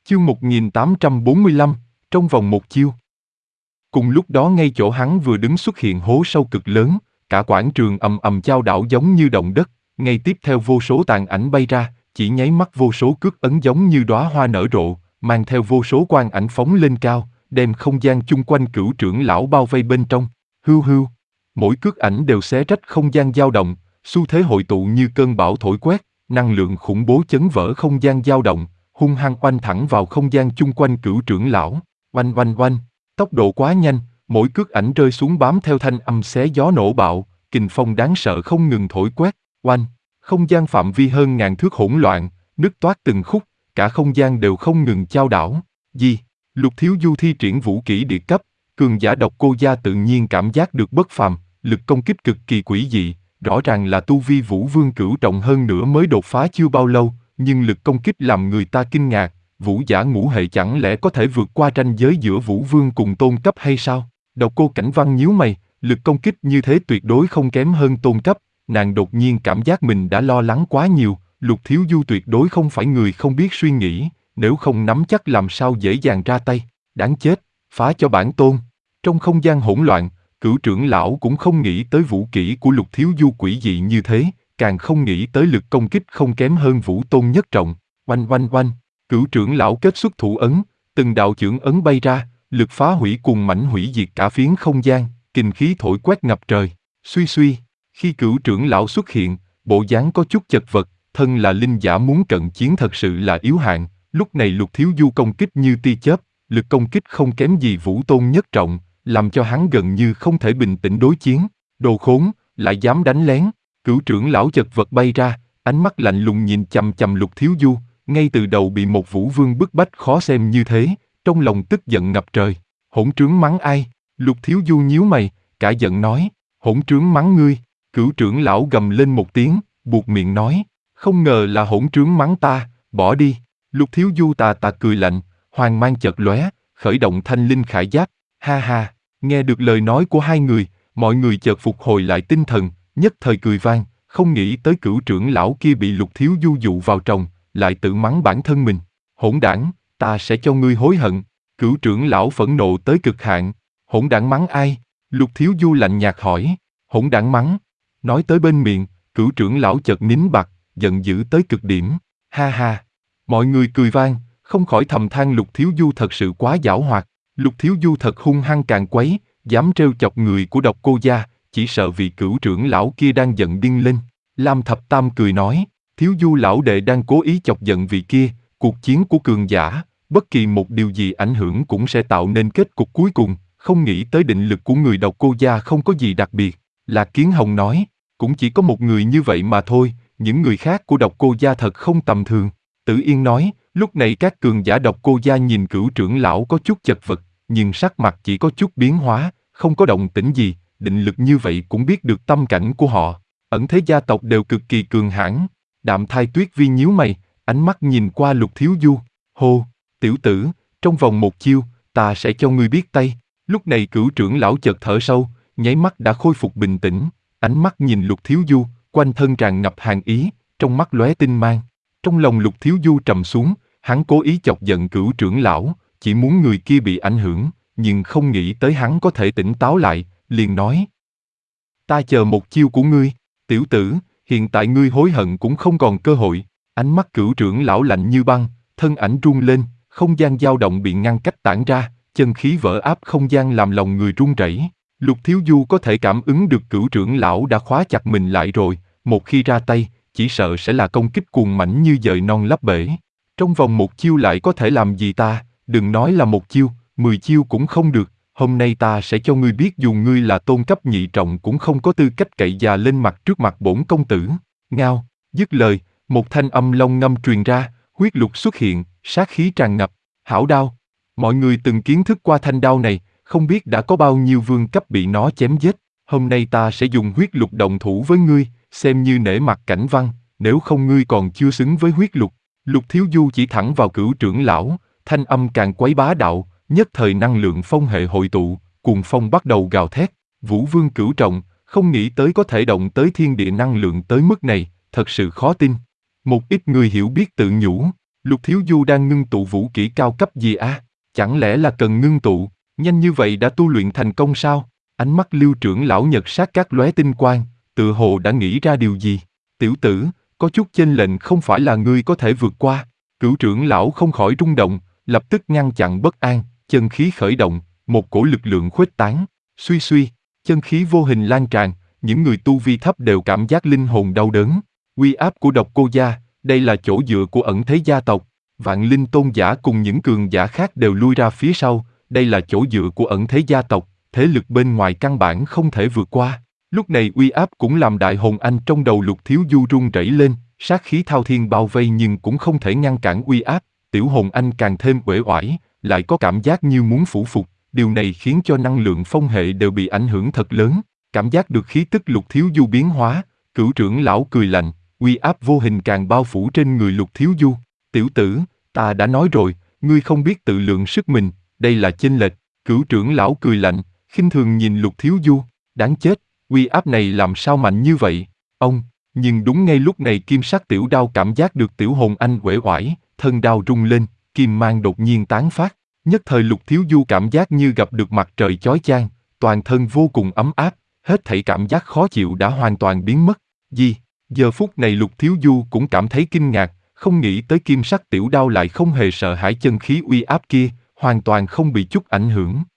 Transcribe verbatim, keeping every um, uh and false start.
Chương một nghìn tám trăm bốn mươi lăm, trong vòng một chiêu. Cùng lúc đó ngay chỗ hắn vừa đứng xuất hiện hố sâu cực lớn, cả quảng trường ầm ầm chao đảo giống như động đất, ngay tiếp theo vô số tàn ảnh bay ra, chỉ nháy mắt vô số cước ấn giống như đóa hoa nở rộ, mang theo vô số quang ảnh phóng lên cao, đem không gian chung quanh Cửu trưởng lão bao vây bên trong. Hưu hưu, mỗi cước ảnh đều xé rách không gian dao động, xu thế hội tụ như cơn bão thổi quét, năng lượng khủng bố chấn vỡ không gian dao động, hung hăng oanh thẳng vào không gian chung quanh Cửu trưởng lão. Oanh oanh oanh, tốc độ quá nhanh, mỗi cước ảnh rơi xuống bám theo thanh âm xé gió nổ bạo, kình phong đáng sợ không ngừng thổi quét. Oanh, không gian phạm vi hơn ngàn thước hỗn loạn, nứt toát từng khúc, cả không gian đều không ngừng chao đảo. Gì? Lục Thiếu Du thi triển vũ kỹ địa cấp, cường giả Độc Cô Gia tự nhiên cảm giác được bất phàm, lực công kích cực kỳ quỷ dị, rõ ràng là tu vi Vũ Vương cửu trọng hơn nữa mới đột phá chưa bao lâu, nhưng lực công kích làm người ta kinh ngạc. Vũ giả ngũ hệ chẳng lẽ có thể vượt qua ranh giới giữa Vũ Vương cùng tôn cấp hay sao? Độc Cô Cảnh Văn nhíu mày, lực công kích như thế tuyệt đối không kém hơn tôn cấp, nàng đột nhiên cảm giác mình đã lo lắng quá nhiều. Lục Thiếu Du tuyệt đối không phải người không biết suy nghĩ, nếu không nắm chắc làm sao dễ dàng ra tay. Đáng chết, phá cho bản tôn. Trong không gian hỗn loạn, Cửu trưởng lão cũng không nghĩ tới vũ kỹ của Lục Thiếu Du quỷ dị như thế, càng không nghĩ tới lực công kích không kém hơn Vũ Tôn nhất trọng. Oanh oanh oanh, Cửu trưởng lão kết xuất thủ ấn, từng đạo chưởng ấn bay ra, lực phá hủy cùng mảnh hủy diệt cả phiến không gian, kình khí thổi quét ngập trời. Suy suy, khi Cửu trưởng lão xuất hiện, bộ dáng có chút chật vật, thân là linh giả muốn cận chiến thật sự là yếu hạn. Lúc này Lục Thiếu Du công kích như tia chớp, lực công kích không kém gì Vũ Tôn nhất trọng, làm cho hắn gần như không thể bình tĩnh đối chiến. Đồ khốn, lại dám đánh lén. Cửu trưởng lão chật vật bay ra, ánh mắt lạnh lùng nhìn chằm chằm Lục Thiếu Du, ngay từ đầu bị một Vũ Vương bức bách khó xem như thế, trong lòng tức giận ngập trời. Hỗn trướng mắng ai? Lục Thiếu Du nhíu mày, cả giận nói, hỗn trướng mắng ngươi. Cửu trưởng lão gầm lên một tiếng, buột miệng nói, không ngờ là hỗn trướng mắng ta, bỏ đi. Lục Thiếu Du tà tà cười lạnh, hoàng mang chợt lóe, khởi động thanh linh khải giáp. Ha ha, nghe được lời nói của hai người, mọi người chợt phục hồi lại tinh thần, nhất thời cười vang, không nghĩ tới Cửu trưởng lão kia bị Lục Thiếu Du dụ vào trong, lại tự mắng bản thân mình. Hỗn đảng, ta sẽ cho ngươi hối hận. Cửu trưởng lão phẫn nộ tới cực hạn. Hỗn đảng mắng ai? Lục Thiếu Du lạnh nhạt hỏi. Hỗn đảng mắng. Nói tới bên miệng, Cửu trưởng lão chợt nín bặt, giận dữ tới cực điểm. Ha ha. Mọi người cười vang, không khỏi thầm than Lục Thiếu Du thật sự quá giảo hoạt. Lục Thiếu Du thật hung hăng càn quấy, dám trêu chọc người của Độc Cô Gia, chỉ sợ vị Cửu trưởng lão kia đang giận điên lên. Lam Thập Tam cười nói, Thiếu Du lão đệ đang cố ý chọc giận vị kia, cuộc chiến của cường giả, bất kỳ một điều gì ảnh hưởng cũng sẽ tạo nên kết cục cuối cùng, không nghĩ tới định lực của người Độc Cô Gia không có gì đặc biệt. Lạc Kiến Hồng nói, cũng chỉ có một người như vậy mà thôi, những người khác của Độc Cô Gia thật không tầm thường. Tử Yên nói, lúc này các cường giả Độc Cô Gia nhìn Cửu trưởng lão có chút chật vật, nhưng sắc mặt chỉ có chút biến hóa, không có động tĩnh gì, định lực như vậy cũng biết được tâm cảnh của họ. Ẩn thế gia tộc đều cực kỳ cường hãn. Đạm Thai Tuyết Vi nhíu mày, ánh mắt nhìn qua Lục Thiếu Du. Hô, tiểu tử, trong vòng một chiêu, ta sẽ cho ngươi biết tay. Lúc này Cửu trưởng lão chợt thở sâu, nháy mắt đã khôi phục bình tĩnh, ánh mắt nhìn Lục Thiếu Du, quanh thân tràn ngập hàn ý, trong mắt lóe tinh mang. Trong lòng Lục Thiếu Du trầm xuống, hắn cố ý chọc giận Cửu trưởng lão, chỉ muốn người kia bị ảnh hưởng, nhưng không nghĩ tới hắn có thể tỉnh táo lại, liền nói. Ta chờ một chiêu của ngươi, tiểu tử, hiện tại ngươi hối hận cũng không còn cơ hội. Ánh mắt Cửu trưởng lão lạnh như băng, thân ảnh rung lên, không gian dao động bị ngăn cách tản ra, chân khí vỡ áp không gian làm lòng người run rẩy. Lục Thiếu Du có thể cảm ứng được Cửu trưởng lão đã khóa chặt mình lại rồi, một khi ra tay, chỉ sợ sẽ là công kích cuồng mãnh như dời non lấp bể. Trong vòng một chiêu lại có thể làm gì ta, đừng nói là một chiêu, mười chiêu cũng không được. Hôm nay ta sẽ cho ngươi biết dù ngươi là tôn cấp nhị trọng cũng không có tư cách cậy già lên mặt trước mặt bổn công tử. Ngao, dứt lời, một thanh âm long ngâm truyền ra, huyết lục xuất hiện, sát khí tràn ngập. Hảo đao, mọi người từng kiến thức qua thanh đao này, không biết đã có bao nhiêu vương cấp bị nó chém giết. Hôm nay ta sẽ dùng huyết lục động thủ với ngươi, xem như nể mặt Cảnh Văn, nếu không ngươi còn chưa xứng với huyết lục. Lục Thiếu Du chỉ thẳng vào Cửu trưởng lão, thanh âm càng quấy bá đạo, nhất thời năng lượng phong hệ hội tụ, cuồng phong bắt đầu gào thét. Vũ Vương cửu trọng, không nghĩ tới có thể động tới thiên địa năng lượng tới mức này, thật sự khó tin. Một ít người hiểu biết tự nhủ, Lục Thiếu Du đang ngưng tụ vũ kỹ cao cấp gì à? Chẳng lẽ là cần ngưng tụ, nhanh như vậy đã tu luyện thành công sao? Ánh mắt Lưu trưởng lão Nhật Sát các lóe tinh quang, tự hồ đã nghĩ ra điều gì. Tiểu tử, có chút chênh lệnh không phải là ngươi có thể vượt qua. Cửu trưởng lão không khỏi rung động, lập tức ngăn chặn bất an, chân khí khởi động, một cổ lực lượng khuếch tán, suy suy, chân khí vô hình lan tràn, những người tu vi thấp đều cảm giác linh hồn đau đớn. Uy áp của Độc Cô gia, đây là chỗ dựa của ẩn thế gia tộc. Vạn Linh tôn giả cùng những cường giả khác đều lui ra phía sau, đây là chỗ dựa của ẩn thế gia tộc, thế lực bên ngoài căn bản không thể vượt qua. Lúc này uy áp cũng làm đại hồn anh trong đầu Lục Thiếu Du run rẩy lên, sát khí thao thiên bao vây nhưng cũng không thể ngăn cản uy áp, tiểu hồn anh càng thêm uể oải, lại có cảm giác như muốn phủ phục, điều này khiến cho năng lượng phong hệ đều bị ảnh hưởng thật lớn. Cảm giác được khí tức Lục Thiếu Du biến hóa, cửu trưởng lão cười lạnh, uy áp vô hình càng bao phủ trên người Lục Thiếu Du. Tiểu tử, ta đã nói rồi, ngươi không biết tự lượng sức mình, đây là chênh lệch. Cửu trưởng lão cười lạnh, khinh thường nhìn Lục Thiếu Du, đáng chết, uy áp này làm sao mạnh như vậy? Ông, nhưng đúng ngay lúc này kim sắc tiểu đao cảm giác được tiểu hồn anh uể oải, thân đao rung lên, kim mang đột nhiên tán phát. Nhất thời Lục Thiếu Du cảm giác như gặp được mặt trời chói chang, toàn thân vô cùng ấm áp, hết thảy cảm giác khó chịu đã hoàn toàn biến mất. Gì? Giờ phút này Lục Thiếu Du cũng cảm thấy kinh ngạc, không nghĩ tới kim sắc tiểu đao lại không hề sợ hãi chân khí uy áp kia, hoàn toàn không bị chút ảnh hưởng.